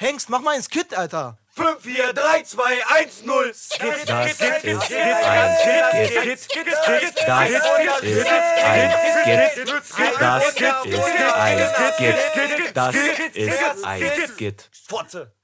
Hengst, mach mal ins Skit, Alter. 5, 4, 3, 2, 1, 0. Skit. Das ist ein Skit. Das ist ein Skit. Das ist ein Skit. Das ist ein Skit. Fotze.